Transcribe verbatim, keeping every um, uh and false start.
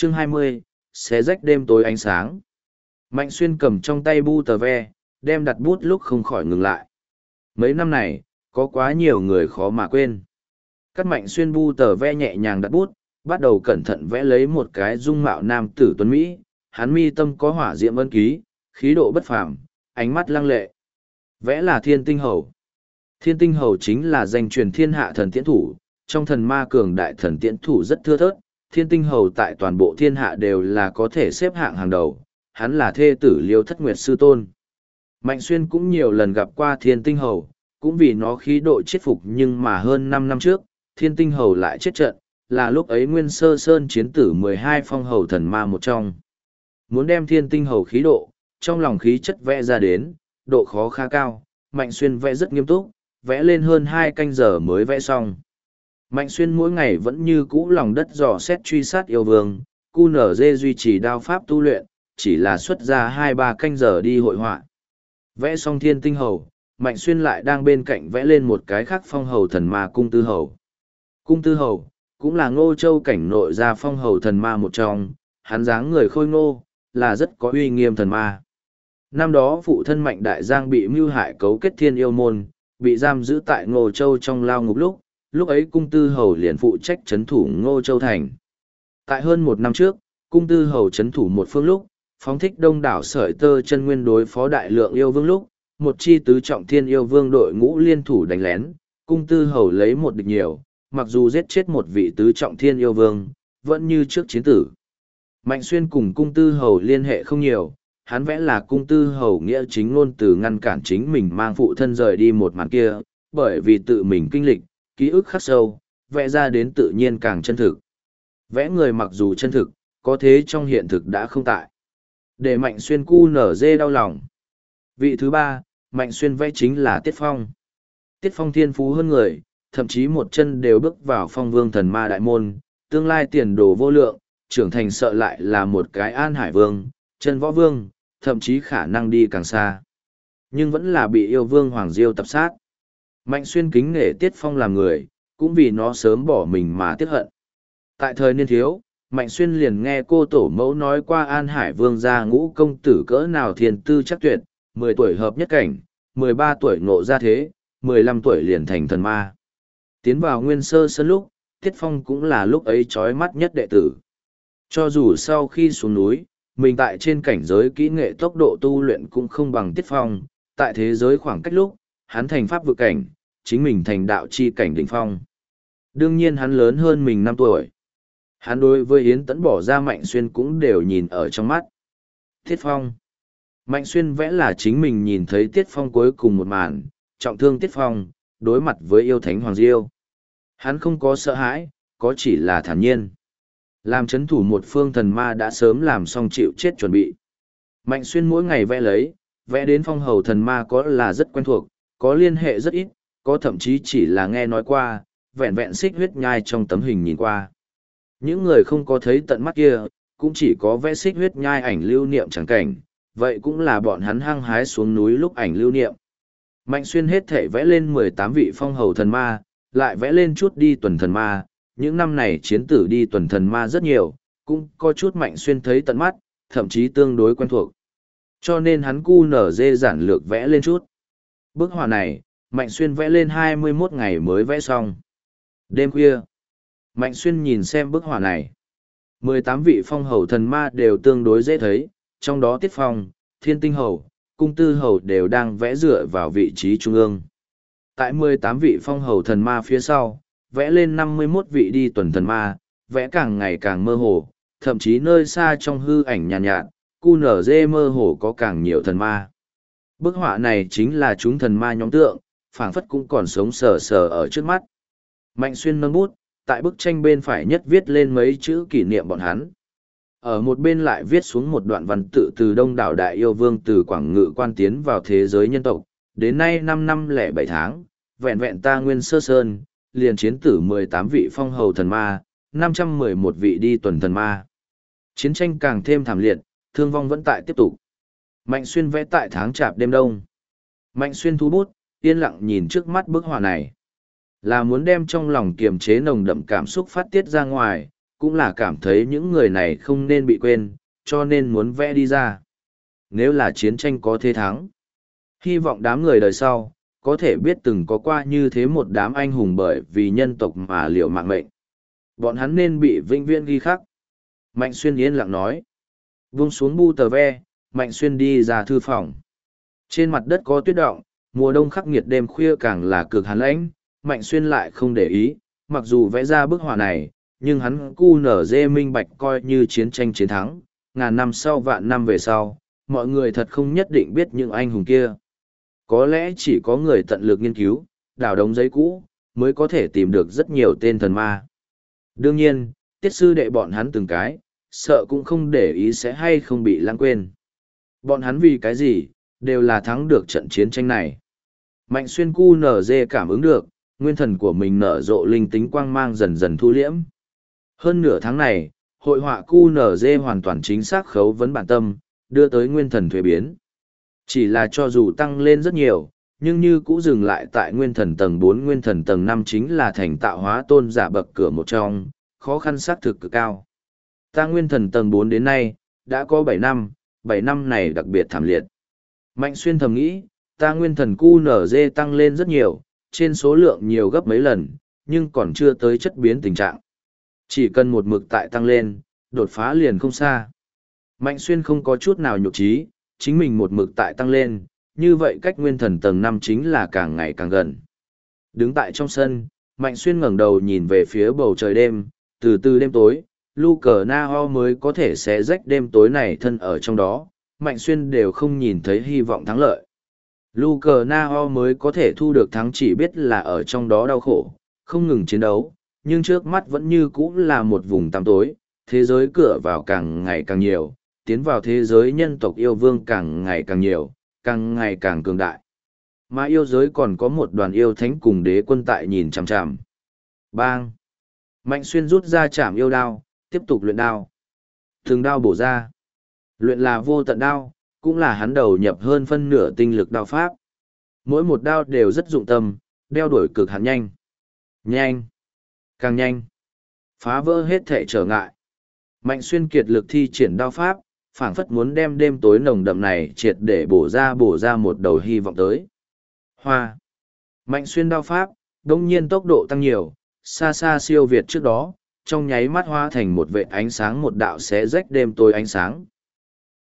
Chương hai mươi, xé rách đêm tối ánh sáng. Mạnh Xuyên cầm trong tay bu tờ ve, đem đặt bút lúc không khỏi ngừng lại. Mấy năm này, có quá nhiều người khó mà quên. Cắt Mạnh Xuyên bu tờ ve nhẹ nhàng đặt bút, bắt đầu cẩn thận vẽ lấy một cái dung mạo nam tử tuấn Mỹ, hắn mi tâm có hỏa diệm ân ký, khí độ bất phàm, ánh mắt lăng lệ. Vẽ là Thiên Tinh Hầu. Thiên Tinh Hầu chính là danh truyền thiên hạ thần tiễn thủ, trong thần ma cường đại thần tiễn thủ rất thưa thớt, Thiên Tinh Hầu tại toàn bộ thiên hạ đều là có thể xếp hạng hàng đầu, hắn là thê tử Liêu Thất Nguyệt sư tôn. Mạnh Xuyên cũng nhiều lần gặp qua Thiên Tinh Hầu, cũng vì nó khí độ chết phục, nhưng mà hơn năm năm trước, Thiên Tinh Hầu lại chết trận, là lúc ấy Nguyên Sơ Sơn chiến tử mười hai phong hầu thần ma một trong. Muốn đem Thiên Tinh Hầu khí độ, trong lòng khí chất vẽ ra đến, độ khó khá cao, Mạnh Xuyên vẽ rất nghiêm túc, vẽ lên hơn hai canh giờ mới vẽ xong. Mạnh Xuyên mỗi ngày vẫn như cũ lòng đất dò xét truy sát yêu vương, cu nở dê duy trì đao pháp tu luyện, chỉ là xuất ra hai ba canh giờ đi hội họa. Vẽ xong Thiên Tinh Hầu, Mạnh Xuyên lại đang bên cạnh vẽ lên một cái khác phong hầu thần ma Cung Tư Hầu. Cung Tư Hầu, cũng là Ngô Châu cảnh nội ra phong hầu thần ma một trong, hắn dáng người khôi ngô, là rất có uy nghiêm thần ma. Năm đó phụ thân Mạnh Đại Giang bị mưu hại cấu kết thiên yêu môn, bị giam giữ tại Ngô Châu trong lao ngục lúc, lúc ấy Cung Tư Hầu liền phụ trách trấn thủ Ngô Châu thành. Tại hơn một năm trước, Cung Tư Hầu trấn thủ một phương lúc, phóng thích đông đảo sợi tơ chân nguyên đối phó đại lượng yêu vương lúc, một chi tứ trọng thiên yêu vương đội ngũ liên thủ đánh lén, Cung Tư Hầu lấy một địch nhiều, mặc dù giết chết một vị tứ trọng thiên yêu vương, vẫn như trước chiến tử. Mạnh Xuyên cùng Cung Tư Hầu liên hệ không nhiều, hắn vẽ là Cung Tư Hầu nghĩa chính ngôn từ ngăn cản chính mình mang phụ thân rời đi một màn kia, bởi vì tự mình kinh lịch, ký ức khắc sâu, vẽ ra đến tự nhiên càng chân thực. Vẽ người mặc dù chân thực, có thế trong hiện thực đã không tại. Để Mạnh Xuyên cu nở dê đau lòng. Vị thứ ba, Mạnh Xuyên vẽ chính là Tiết Phong. Tiết Phong thiên phú hơn người, thậm chí một chân đều bước vào phong vương thần ma đại môn, tương lai tiền đồ vô lượng, trưởng thành sợ lại là một cái An Hải Vương, chân võ vương, thậm chí khả năng đi càng xa. Nhưng vẫn là bị yêu vương Hoàng Diêu tập sát. Mạnh Xuyên kính nể Tiết Phong làm người, cũng vì nó sớm bỏ mình mà tiếc hận. Tại thời niên thiếu, Mạnh Xuyên liền nghe cô tổ mẫu nói qua An Hải Vương gia ngũ công tử cỡ nào thiền tư chắc tuyệt, mười tuổi hợp nhất cảnh, mười ba tuổi ngộ ra thế, mười lăm tuổi liền thành thần ma. Tiến vào Nguyên Sơ Sơn lúc, Tiết Phong cũng là lúc ấy chói mắt nhất đệ tử. Cho dù sau khi xuống núi, mình tại trên cảnh giới kỹ nghệ tốc độ tu luyện cũng không bằng Tiết Phong, tại thế giới khoảng cách lúc, hắn thành pháp vực cảnh, chính mình thành đạo chi cảnh đỉnh phong. Đương nhiên hắn lớn hơn mình năm tuổi. Hắn đối với Yến Tẫn bỏ ra Mạnh Xuyên cũng đều nhìn ở trong mắt. Tiết Phong. Mạnh Xuyên vẽ là chính mình nhìn thấy Tiết Phong cuối cùng một màn, trọng thương Tiết Phong, đối mặt với yêu thánh Hoàng Diêu. Hắn không có sợ hãi, có chỉ là thản nhiên. Làm chấn thủ một phương thần ma đã sớm làm xong chịu chết chuẩn bị. Mạnh Xuyên mỗi ngày vẽ lấy, vẽ đến phong hầu thần ma có là rất quen thuộc, có liên hệ rất ít, có thậm chí chỉ là nghe nói qua, vẹn vẹn xích huyết nhai trong tấm hình nhìn qua. Những người không có thấy tận mắt kia, cũng chỉ có vẽ xích huyết nhai ảnh lưu niệm chẳng cảnh, vậy cũng là bọn hắn hăng hái xuống núi lúc ảnh lưu niệm. Mạnh Xuyên hết thể vẽ lên mười tám vị phong hầu thần ma, lại vẽ lên chút đi tuần thần ma, những năm này chiến tử đi tuần thần ma rất nhiều, cũng có chút Mạnh Xuyên thấy tận mắt, thậm chí tương đối quen thuộc. Cho nên hắn cu nở dê giản lược vẽ lên chút. Bức họa này, Mạnh Xuyên vẽ lên hai mươi mốt ngày mới vẽ xong. Đêm khuya, Mạnh Xuyên nhìn xem bức họa này. mười tám vị phong hầu thần ma đều tương đối dễ thấy, trong đó Tiết Phong, Thiên Tinh Hầu, Cung Tư Hầu đều đang vẽ dựa vào vị trí trung ương. Tại mười tám vị phong hầu thần ma phía sau, vẽ lên năm mươi mốt vị đi tuần thần ma, vẽ càng ngày càng mơ hồ, thậm chí nơi xa trong hư ảnh nhàn nhạt, nhạt, cu nở dê mơ hồ có càng nhiều thần ma. Bức họa này chính là chúng thần ma nhóm tượng, phảng phất cũng còn sống sờ sờ ở trước mắt. Mạnh Xuyên nâng bút, tại bức tranh bên phải nhất viết lên mấy chữ kỷ niệm bọn hắn. Ở một bên lại viết xuống một đoạn văn tự từ đông đảo đại yêu vương từ Quảng Ngự quan tiến vào thế giới nhân tộc, đến nay năm năm lẻ bảy tháng, vẹn vẹn ta Nguyên Sơ Sơn, liền chiến tử mười tám vị phong hầu thần ma, năm trăm mười một vị đi tuần thần ma. Chiến tranh càng thêm thảm liệt, thương vong vẫn tại tiếp tục. Mạnh Xuyên vẽ tại tháng chạp đêm đông. Mạnh Xuyên thu bút, yên lặng nhìn trước mắt bức họa này. Là muốn đem trong lòng kiềm chế nồng đậm cảm xúc phát tiết ra ngoài, cũng là cảm thấy những người này không nên bị quên, cho nên muốn vẽ đi ra. Nếu là chiến tranh có thế thắng, hy vọng đám người đời sau, có thể biết từng có qua như thế một đám anh hùng bởi vì nhân tộc mà liều mạng mệnh. Bọn hắn nên bị vĩnh viễn ghi khắc. Mạnh Xuyên yên lặng nói. Vung xuống bu tờ ve, Mạnh Xuyên đi ra thư phòng. Trên mặt đất có tuyết động, mùa đông khắc nghiệt đêm khuya càng là cực hàn lãnh, Mạnh Xuyên lại không để ý, mặc dù vẽ ra bức họa này, nhưng hắn cu nở dê minh bạch coi như chiến tranh chiến thắng, ngàn năm sau vạn năm về sau, mọi người thật không nhất định biết những anh hùng kia. Có lẽ chỉ có người tận lực nghiên cứu, đào đống giấy cũ, mới có thể tìm được rất nhiều tên thần ma. Đương nhiên, tiết sư đệ bọn hắn từng cái, sợ cũng không để ý sẽ hay không bị lãng quên. Bọn hắn vì cái gì, đều là thắng được trận chiến tranh này. Mạnh Xuyên cu nở dê cảm ứng được, nguyên thần của mình nở rộ linh tính quang mang dần dần thu liễm. Hơn nửa tháng này, hội họa cu nở dê hoàn toàn chính xác khấu vấn bản tâm, đưa tới nguyên thần thuế biến. Chỉ là cho dù tăng lên rất nhiều, nhưng như cũ dừng lại tại nguyên thần tầng bốn, nguyên thần tầng năm chính là thành tạo hóa tôn giả bậc cửa một trong, khó khăn xác thực cực cao. Ta nguyên thần tầng bốn đến nay, đã có bảy năm, bảy năm này đặc biệt thảm liệt. Mạnh Xuyên thầm nghĩ, ta nguyên thần cu nở dê tăng lên rất nhiều, trên số lượng nhiều gấp mấy lần, nhưng còn chưa tới chất biến tình trạng. Chỉ cần một mực tại tăng lên, đột phá liền không xa. Mạnh Xuyên không có chút nào nhục trí, chính mình một mực tại tăng lên, như vậy cách nguyên thần tầng năm chính là càng ngày càng gần. Đứng tại trong sân, Mạnh Xuyên ngẩng đầu nhìn về phía bầu trời đêm, từ từ đêm tối, Lu Cờ Na Ho mới có thể xé rách đêm tối này thân ở trong đó, Mạnh Xuyên đều không nhìn thấy hy vọng thắng lợi. Lu Cờ Na Ho mới có thể thu được thắng chỉ biết là ở trong đó đau khổ, không ngừng chiến đấu, nhưng trước mắt vẫn như cũ là một vùng tăm tối, thế giới cửa vào càng ngày càng nhiều, tiến vào thế giới nhân tộc yêu vương càng ngày càng nhiều, càng ngày càng cường đại. Mà yêu giới còn có một đoàn yêu thánh cùng đế quân tại nhìn chằm chằm. Bang! Mạnh Xuyên rút ra chảm yêu đao, tiếp tục luyện đao. Từng đao bổ ra. Luyện là vô tận đao, cũng là hắn đầu nhập hơn phân nửa tinh lực đao pháp. Mỗi một đao đều rất dụng tâm, đeo đuổi cực hạn nhanh. Nhanh! Càng nhanh! Phá vỡ hết thể trở ngại. Mạnh Xuyên kiệt lực thi triển đao pháp, phảng phất muốn đem đêm tối nồng đậm này triệt để bổ ra bổ ra một đầu hy vọng tới. Hoa! Mạnh Xuyên đao pháp, đông nhiên tốc độ tăng nhiều, xa xa siêu việt trước đó, trong nháy mắt hóa thành một vệt ánh sáng một đạo xé rách đêm tối ánh sáng.